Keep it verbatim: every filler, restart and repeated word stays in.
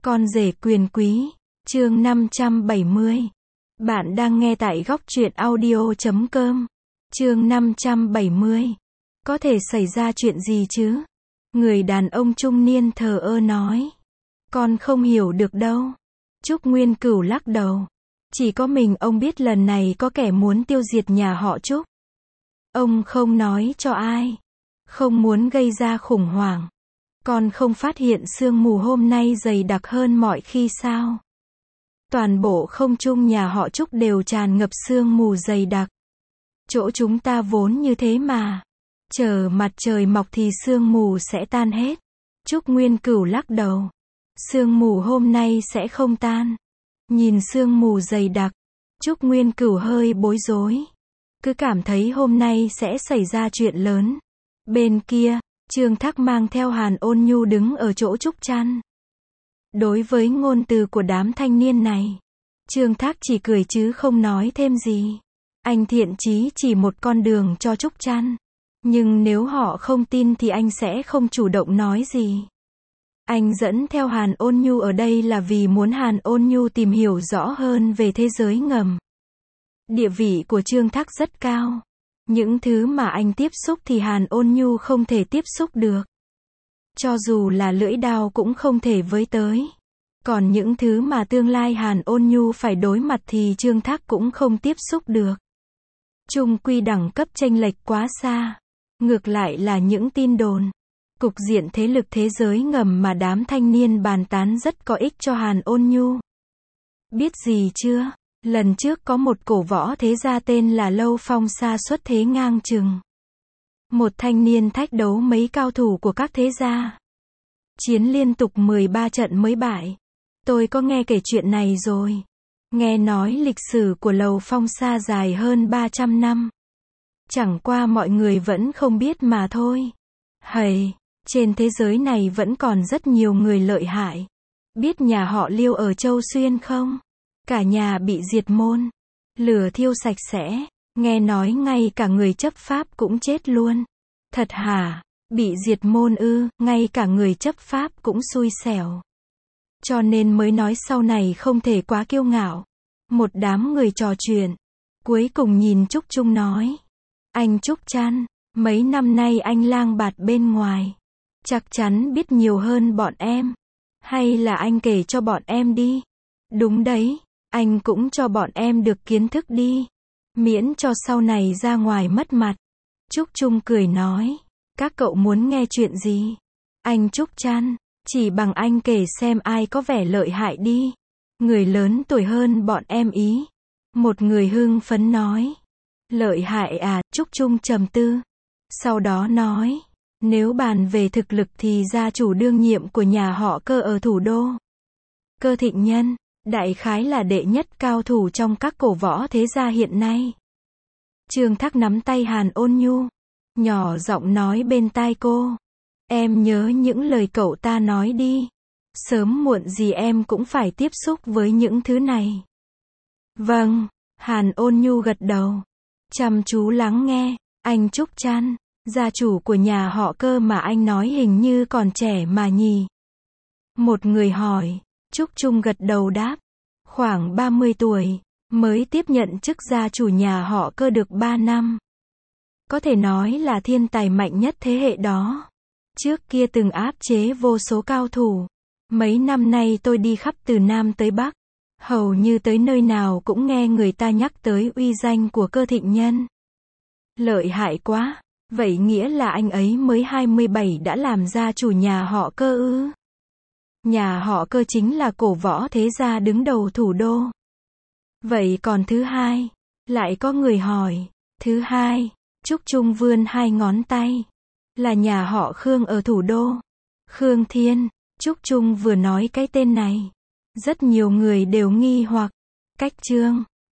Con rể quyền quý, chương năm trăm bảy mươi. Bạn đang nghe tại góc truyện audio chấm com. Chương năm trăm bảy mươi. Có thể xảy ra chuyện gì chứ? Người đàn ông trung niên thờ ơ nói. Con không hiểu được đâu. Trúc Nguyên Cửu lắc đầu. Chỉ có mình ông biết lần này có kẻ muốn tiêu diệt nhà họ Trúc. Ông không nói cho ai. Không muốn gây ra khủng hoảng. Con không phát hiện sương mù hôm nay dày đặc hơn mọi khi sao? Toàn bộ không trung nhà họ Trúc đều tràn ngập sương mù dày đặc. Chỗ chúng ta vốn như thế mà. Chờ mặt trời mọc thì sương mù sẽ tan hết. Trúc Nguyên Cửu lắc đầu. Sương mù hôm nay sẽ không tan. Nhìn sương mù dày đặc, Trúc Nguyên Cửu hơi bối rối. Cứ cảm thấy hôm nay sẽ xảy ra chuyện lớn. Bên kia, Trương Thác mang theo Hàn Ôn Nhu đứng ở chỗ Trúc Trăn. Đối với ngôn từ của đám thanh niên này, Trương Thác chỉ cười chứ không nói thêm gì. Anh thiện chí chỉ một con đường cho Trúc Trăn. Nhưng nếu họ không tin thì anh sẽ không chủ động nói gì. Anh dẫn theo Hàn Ôn Nhu ở đây là vì muốn Hàn Ôn Nhu tìm hiểu rõ hơn về thế giới ngầm. Địa vị của Trương Thác rất cao. Những thứ mà anh tiếp xúc thì Hàn Ôn Nhu không thể tiếp xúc được. Cho dù là lưỡi đao cũng không thể với tới. Còn những thứ mà tương lai Hàn Ôn Nhu phải đối mặt thì Trương Thác cũng không tiếp xúc được. Chung quy đẳng cấp chênh lệch quá xa. Ngược lại là những tin đồn, cục diện thế lực thế giới ngầm mà đám thanh niên bàn tán rất có ích cho Hàn Ôn Nhu. Biết gì chưa? Lần trước có một cổ võ thế gia tên là Lâu Phong Sa xuất thế ngang chừng. Một thanh niên thách đấu mấy cao thủ của các thế gia. Chiến liên tục mười ba trận mới bại. Tôi có nghe kể chuyện này rồi. Nghe nói lịch sử của Lầu Phong Sa dài hơn ba trăm năm. Chẳng qua mọi người vẫn không biết mà thôi. Hầy, trên thế giới này vẫn còn rất nhiều người lợi hại. Biết nhà họ Liêu ở Châu Xuyên không? Cả nhà bị diệt môn. Lửa thiêu sạch sẽ. Nghe nói ngay cả người chấp pháp cũng chết luôn. Thật hả? Bị diệt môn ư? Ngay cả người chấp pháp cũng xui xẻo. Cho nên mới nói sau này không thể quá kiêu ngạo. Một đám người trò chuyện. Cuối cùng nhìn Trúc Trung nói. Anh Trúc Trăn, mấy năm nay anh lang bạt bên ngoài. Chắc chắn biết nhiều hơn bọn em. Hay là anh kể cho bọn em đi? Đúng đấy, anh cũng cho bọn em được kiến thức đi. Miễn cho sau này ra ngoài mất mặt. Trúc Trung cười nói. Các cậu muốn nghe chuyện gì? Anh Trúc Trăn, chỉ bằng anh kể xem ai có vẻ lợi hại đi. Người lớn tuổi hơn bọn em ý. Một người hưng phấn nói. Lợi hại à? Trúc Trung trầm tư. Sau đó nói. Nếu bàn về thực lực thì gia chủ đương nhiệm của nhà họ Cơ ở thủ đô. Cơ Thịnh Nhân, đại khái là đệ nhất cao thủ trong các cổ võ thế gia hiện nay. Trương Thác nắm tay Hàn Ôn Nhu. Nhỏ giọng nói bên tai cô. Em nhớ những lời cậu ta nói đi. Sớm muộn gì em cũng phải tiếp xúc với những thứ này. Vâng, Hàn Ôn Nhu gật đầu. Chăm chú lắng nghe. Anh Trúc Trăn, gia chủ của nhà họ Cơ mà anh nói hình như còn trẻ mà nhỉ? Một người hỏi. Trúc Trung gật đầu đáp. Khoảng ba mươi tuổi, mới tiếp nhận chức gia chủ nhà họ Cơ được ba năm. Có thể nói là thiên tài mạnh nhất thế hệ đó. Trước kia từng áp chế vô số cao thủ. Mấy năm nay tôi đi khắp từ Nam tới Bắc. Hầu như tới nơi nào cũng nghe người ta nhắc tới uy danh của Cơ Thịnh Nhân. Lợi hại quá. Vậy nghĩa là anh ấy mới hai mươi bảy đã làm gia chủ nhà họ Cơ ư? Nhà họ Cơ chính là cổ võ thế gia đứng đầu thủ đô. Vậy còn thứ hai? Lại có người hỏi. Thứ hai, Trúc Trung vươn hai ngón tay. Là nhà họ Khương ở thủ đô. Khương Thiên. Trúc Trung vừa nói cái tên này. Rất nhiều người đều nghi hoặc. Cách Trương,